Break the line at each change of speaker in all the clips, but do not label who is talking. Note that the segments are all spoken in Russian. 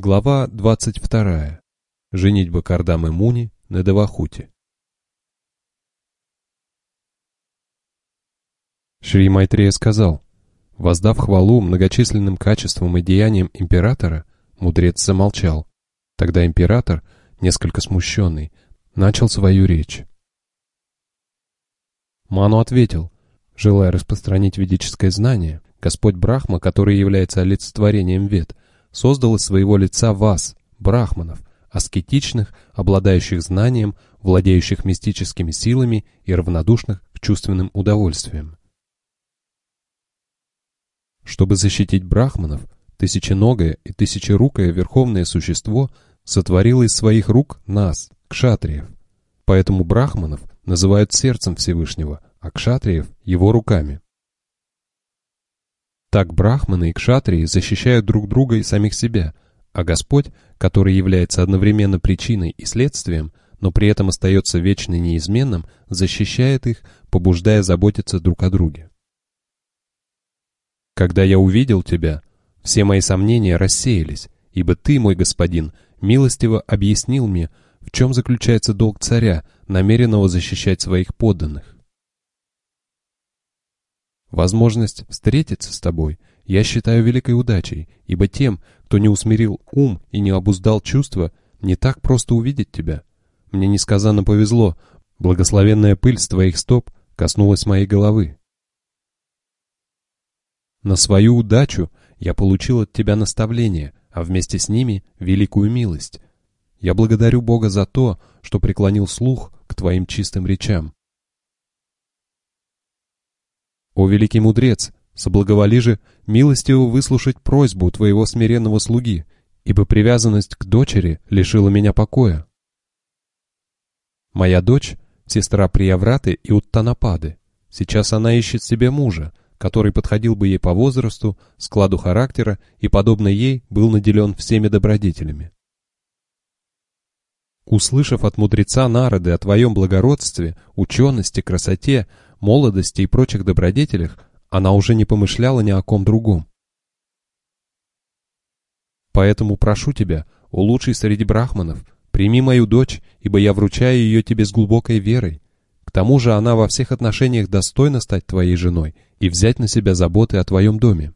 Глава 22. Женитьба Кардамы Муни на Девахути. Шри Майтрея сказал: воздав хвалу многочисленным качествам и деяниям императора, мудрец замолчал. Тогда император, несколько смущенный, начал свою речь. Ману ответил: желая распространить ведическое знание, Господь Брахма, который является олицетворением Вед, создал из своего лица вас, брахманов, аскетичных, обладающих знанием, владеющих мистическими силами и равнодушных к чувственным удовольствиям. Чтобы защитить брахманов, тысяченогое и тысячерукое верховное существо сотворило из своих рук нас, кшатриев. Поэтому брахманов называют сердцем Всевышнего, а кшатриев — его руками. Так брахманы и кшатрии защищают друг друга и самих себя, а Господь, который является одновременно причиной и следствием, но при этом остается вечно неизменным, защищает их, побуждая заботиться друг о друге. Когда я увидел тебя, все мои сомнения рассеялись, ибо ты, мой господин, милостиво объяснил мне, в чем заключается долг царя, намеренного защищать своих подданных. Возможность встретиться с тобой я считаю великой удачей, ибо тем, кто не усмирил ум и не обуздал чувства, не так просто увидеть тебя. Мне несказанно повезло, благословенная пыль с твоих стоп коснулась моей головы. На свою удачу я получил от тебя наставление, а вместе с ними великую милость. Я благодарю Бога за то, что преклонил слух к твоим чистым речам. О великий мудрец, соблаговоли же милостиво выслушать просьбу твоего смиренного слуги, ибо привязанность к дочери лишила меня покоя. Моя дочь — сестра Приявраты и Уттанапады. Сейчас она ищет себе мужа, который подходил бы ей по возрасту, складу характера и, подобно ей, был наделен всеми добродетелями. Услышав от мудреца Нарады о твоем благородстве, учености, красоте, молодости и прочих добродетелях, она уже не помышляла ни о ком другом. Поэтому прошу тебя, о лучший среди брахманов, прими мою дочь, ибо я вручаю ее тебе с глубокой верой. К тому же она во всех отношениях достойна стать твоей женой и взять на себя заботы о твоем доме.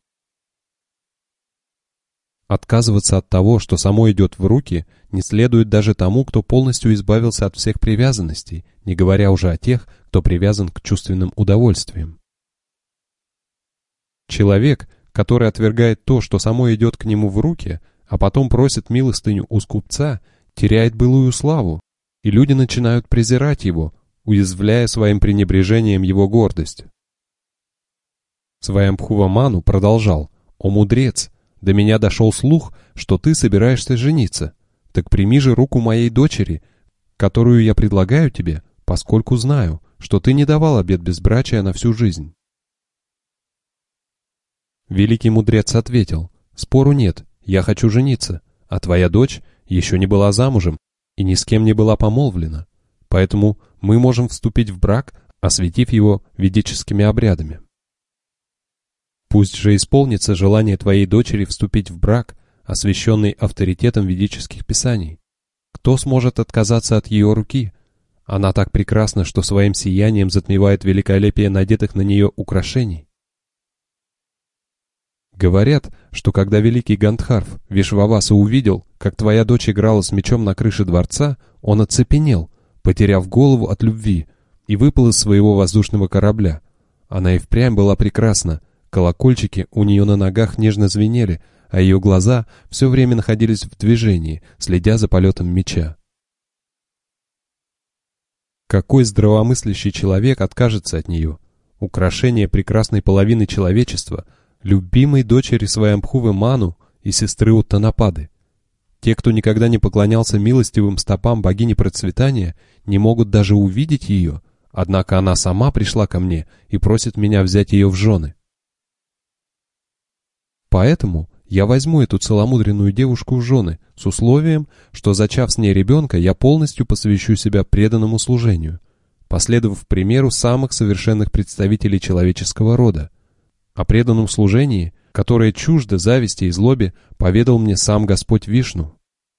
Отказываться от того, что само идет в руки, не следует даже тому, кто полностью избавился от всех привязанностей, не говоря уже о тех, кто привязан к чувственным удовольствиям. Человек, который отвергает то, что само идет к нему в руки, а потом просит милостыню у скупца, теряет былую славу, и люди начинают презирать его, уязвляя своим пренебрежением его гордость. Сваямбхува Ману продолжал: «О мудрец! До меня дошел слух, что ты собираешься жениться. Так прими же руку моей дочери, которую я предлагаю тебе, поскольку знаю, что ты не давал обет безбрачия на всю жизнь». Великий мудрец ответил: «Спору нет, я хочу жениться, а твоя дочь еще не была замужем и ни с кем не была помолвлена, поэтому мы можем вступить в брак, осветив его ведическими обрядами. Пусть же исполнится желание твоей дочери вступить в брак, освященный авторитетом ведических писаний. Кто сможет отказаться от ее руки? Она так прекрасна, что своим сиянием затмевает великолепие надетых на нее украшений». Говорят, что когда великий Гандхарв Вишваваса увидел, как твоя дочь играла с мечом на крыше дворца, он оцепенел, потеряв голову от любви, и выпал из своего воздушного корабля. Она и впрямь была прекрасна, колокольчики у нее на ногах нежно звенели, а ее глаза все время находились в движении, следя за полетом меча. Какой здравомыслящий человек откажется от нее? Украшение прекрасной половины человечества, любимой дочери Сваямбхувы Ману и сестры Уттанапады. Те, кто никогда не поклонялся милостивым стопам богини процветания, не могут даже увидеть ее, однако она сама пришла ко мне и просит меня взять ее в жены. Поэтому я возьму эту целомудренную девушку в жены с условием, что, зачав с ней ребенка, я полностью посвящу себя преданному служению, последовав примеру самых совершенных представителей человеческого рода. О преданном служении которое чуждо зависти и злобе, поведал мне сам Господь Вишну.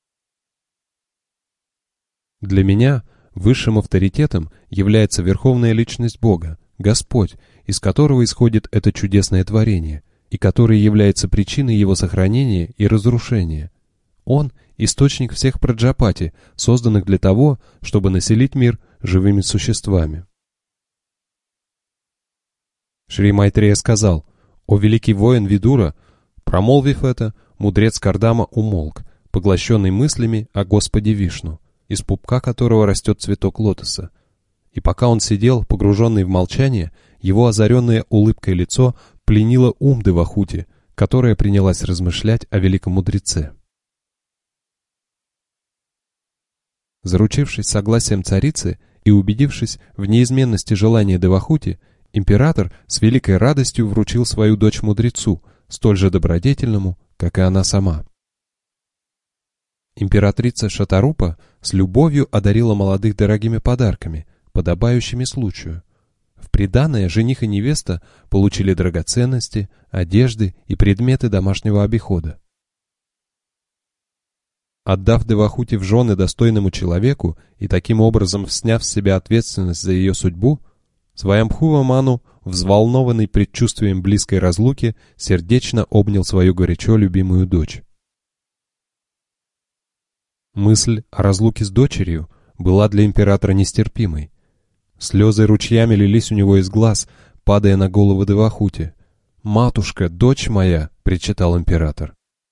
Для меня высшим авторитетом является верховная личность Бога, Господь, из которого исходит это чудесное творение, и который является причиной его сохранения и разрушения. Он – источник всех праджапати, созданных для того, чтобы населить мир живыми существами. Шри Майтрея сказал: «О великий воин Видура!» Промолвив это, мудрец Кардама умолк, поглощенный мыслями о Господе Вишну, из пупка которого растет цветок лотоса. И пока он сидел, погруженный в молчание, его озаренное улыбкой лицо пленило ум Девахути, которая принялась размышлять о великом мудреце. Заручившись согласием царицы и убедившись в неизменности желания Девахути, император с великой радостью вручил свою дочь мудрецу, столь же добродетельному, как и она сама. Императрица Шатарупа с любовью одарила молодых дорогими подарками, подобающими случаю. В приданое жених и невеста получили драгоценности, одежды и предметы домашнего обихода. Отдав Девахути в жены достойному человеку и таким образом сняв с себя ответственность за ее судьбу, Сваямбхува Ману, взволнованный предчувствием близкой разлуки, сердечно обнял свою горячо любимую дочь. Мысль о разлуке с дочерью была для императора нестерпимой. Слезы ручьями лились у него из глаз, падая на голову Девахути. «Матушка, дочь моя!» — причитал император.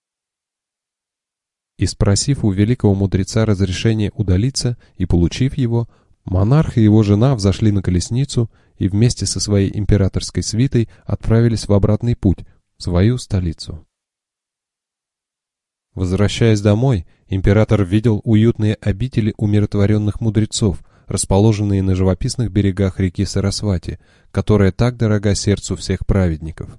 И спросив у великого мудреца разрешения удалиться и получив его, монарх и его жена взошли на колесницу и вместе со своей императорской свитой отправились в обратный путь, в свою столицу. Возвращаясь домой, император видел уютные обители умиротворенных мудрецов, расположенные на живописных берегах реки Сарасвати, которая так дорога сердцу всех праведников.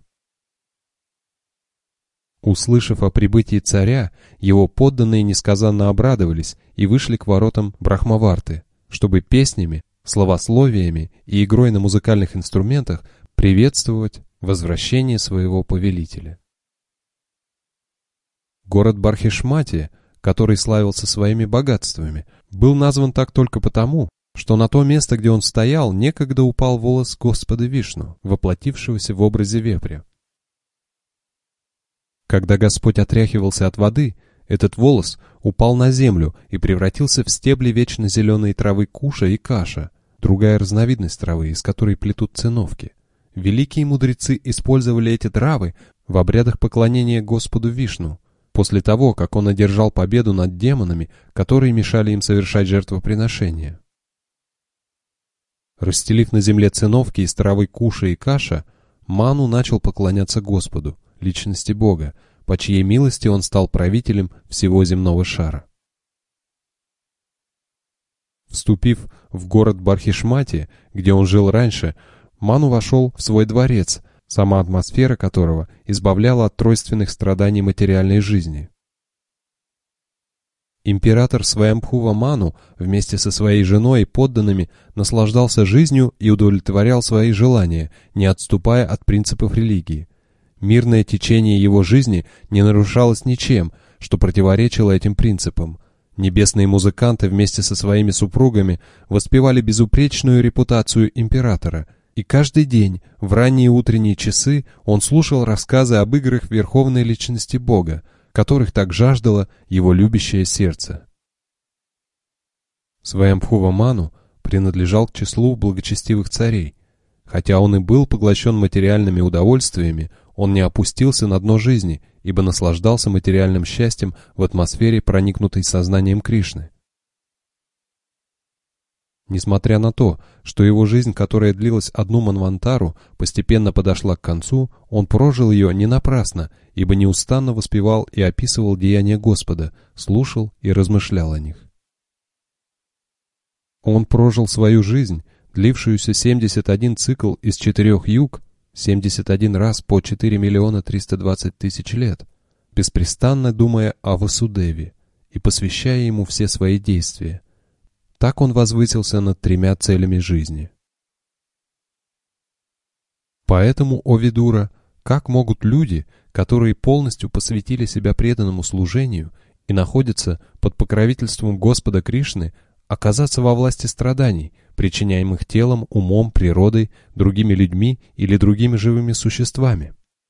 Услышав о прибытии царя, его подданные несказанно обрадовались и вышли к воротам Брахмаварты, чтобы песнями, словословиями и игрой на музыкальных инструментах приветствовать возвращение своего повелителя. Город Бархишмати, который славился своими богатствами, был назван так только потому, что на то место, где он стоял, некогда упал волос Господа Вишну, воплотившегося в образе вепря. Когда Господь отряхивался от воды, этот волос упал на землю и превратился в стебли вечно зеленой травы куша и каша, другая разновидность травы, из которой плетут циновки. Великие мудрецы использовали эти травы в обрядах поклонения Господу Вишну, после того, как он одержал победу над демонами, которые мешали им совершать жертвоприношения. Расстелив на земле циновки из травы куша и каша, Ману начал поклоняться Господу, личности Бога, по чьей милости он стал правителем всего земного шара. Вступив в город Бархишмати, где он жил раньше, Ману вошел в свой дворец, сама атмосфера которого избавляла от тройственных страданий материальной жизни. Император Сваямбхува Ману вместе со своей женой и подданными наслаждался жизнью и удовлетворял свои желания, не отступая от принципов религии. Мирное течение его жизни не нарушалось ничем, что противоречило этим принципам. Небесные музыканты вместе со своими супругами воспевали безупречную репутацию императора, и каждый день в ранние утренние часы он слушал рассказы об играх верховной личности Бога, которых так жаждало его любящее сердце. Сваямбхува Ману принадлежал к числу благочестивых царей. Хотя он и был поглощен материальными удовольствиями, он не опустился на дно жизни, ибо наслаждался материальным счастьем в атмосфере, проникнутой сознанием Кришны. Несмотря на то, что его жизнь, которая длилась одну манвантару, постепенно подошла к концу, он прожил ее не напрасно, ибо неустанно воспевал и описывал деяния Господа, слушал и размышлял о них. Он прожил свою жизнь, длившуюся 71 цикл из 4 юг, 71 раз по 4 миллиона 320 тысяч лет, беспрестанно думая о Васудеве и посвящая ему все свои действия. Так он возвысился над 3 целями жизни. Поэтому, о Видура, Как могут люди, которые полностью посвятили себя преданному служению и находятся под покровительством Господа Кришны, оказаться во власти страданий, причиняемых телом, умом, природой, другими людьми или другими живыми существами?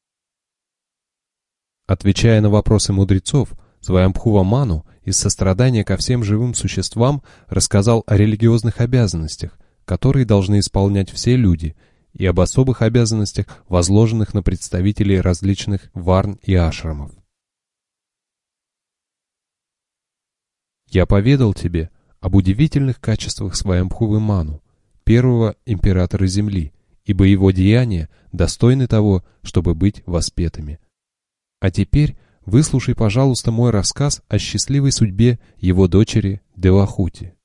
Отвечая на вопросы мудрецов, Сваямбхува Ману из сострадания ко всем живым существам рассказал о религиозных обязанностях, которые должны исполнять все люди, и об особых обязанностях, возложенных на представителей различных варн и ашрамов. Я поведал тебе об удивительных качествах Сваямбхувы Ману, первого императора Земли, ибо его деяния достойны того, чтобы быть воспетыми. А теперь выслушай, пожалуйста, мой рассказ о счастливой судьбе его дочери Девахути.